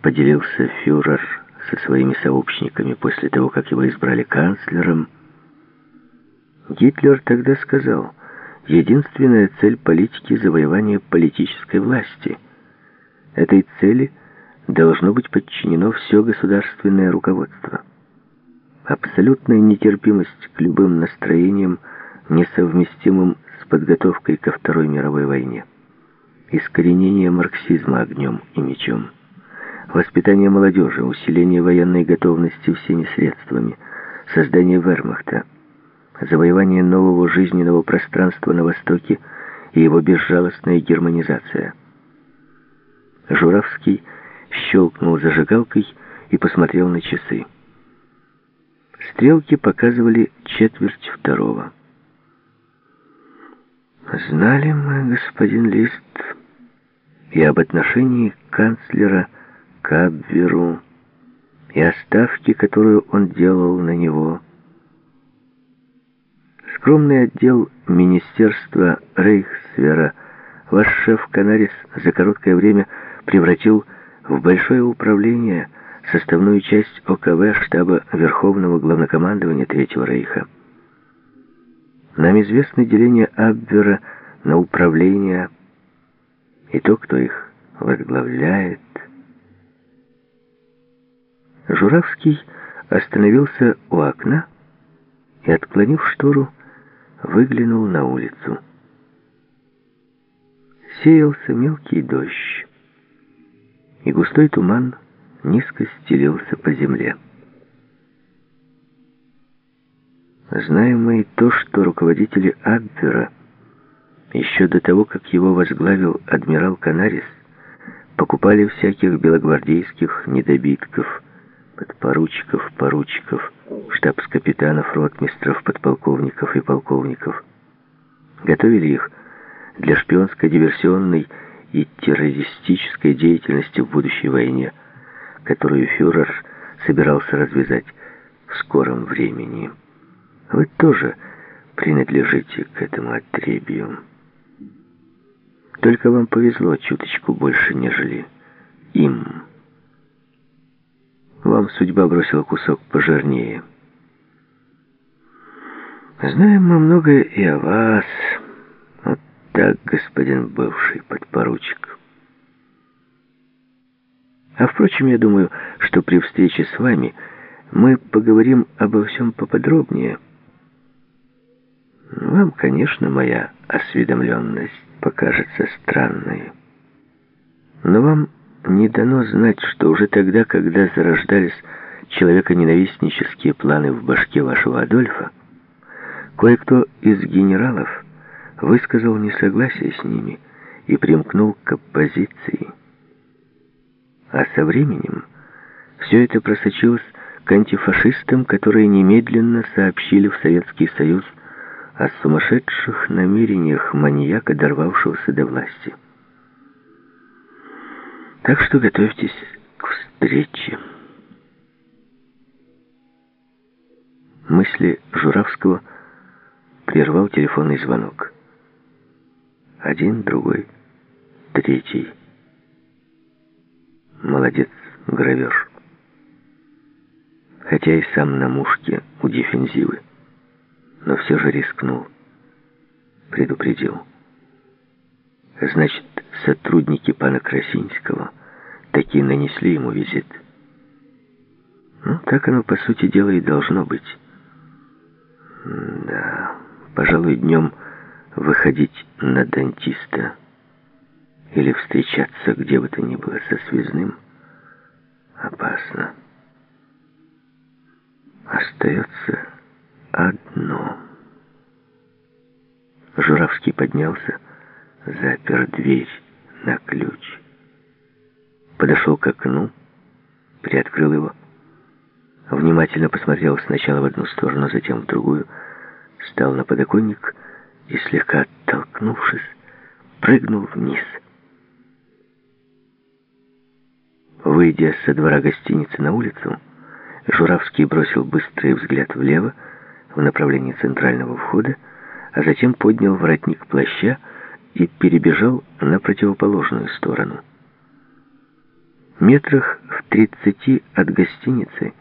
поделился фюрер со своими сообщниками после того, как его избрали канцлером. Гитлер тогда сказал: единственная цель политики — завоевание политической власти. Этой цели должно быть подчинено все государственное руководство. Абсолютная нетерпимость к любым настроениям, несовместимым с подготовкой ко Второй мировой войне. Искоренение марксизма огнем и мечом. Воспитание молодежи, усиление военной готовности всеми средствами, создание вермахта, завоевание нового жизненного пространства на Востоке и его безжалостная германизация. Журавский щелкнул зажигалкой и посмотрел на часы. Стрелки показывали 1:45. Знали мы, господин Лист, и об отношении канцлера к Абверу, и о ставке, которую он делал на него. Скромный отдел Министерства Рейхсвера ваш шеф Канарис за короткое время превратил в большое управление, составную часть ОКВ штаба Верховного Главнокомандования Третьего Рейха. Нам известно деление Абвера на управления и то, кто их возглавляет. Журавский остановился у окна и, отклонив штору, выглянул на улицу. Сеялся мелкий дождь, и густой туман низко стелился по земле. Знаем мы и то, что руководители Абвера, еще до того, как его возглавил адмирал Канарис, покупали всяких белогвардейских недобитков, подпоручиков, поручиков, штабс-капитанов, ротмистров, подполковников и полковников. Готовили их для шпионско-диверсионной и террористической деятельности в будущей войне, которую фюрер собирался развязать в скором времени. Вы тоже принадлежите к этому отребью. Только вам повезло чуточку больше, нежели им. Вам судьба бросила кусок пожирнее. Знаем мы многое и о вас. Вот так, господин бывший подпоручик. А впрочем, я думаю, что при встрече с вами мы поговорим обо всем поподробнее. Вам, конечно, моя осведомленность покажется странной. Но вам не дано знать, что уже тогда, когда зарождались человеконенавистнические планы в башке вашего Адольфа, кое-кто из генералов высказал несогласие с ними и примкнул к оппозиции. А со временем все это просочилось к антифашистам, которые немедленно сообщили в Советский Союз о сумасшедших намерениях маньяка, дорвавшегося до власти. Так что готовьтесь к встрече. Мысли Журавского прервал телефонный звонок. Один, другой, третий. Молодец, гравер. Хотя и сам на мушке у дефензивы, но все же рискнул. Предупредил. Значит, сотрудники пана Красинского таки нанесли ему визит. Ну, так оно, по сути дела, и должно быть. Да, пожалуй, днем выходить на дантиста или встречаться где бы то ни было со связным опасно. Остается одно. Журавский поднялся, запер дверь на ключ, подошел к окну, приоткрыл его, внимательно посмотрел сначала в одну сторону, затем в другую, встал на подоконник и, слегка оттолкнувшись, прыгнул вниз. Выйдя со двора гостиницы на улицу, Журавский бросил быстрый взгляд влево, в направлении центрального входа, а затем поднял воротник плаща и перебежал на противоположную сторону. Метрах в 30 от гостиницы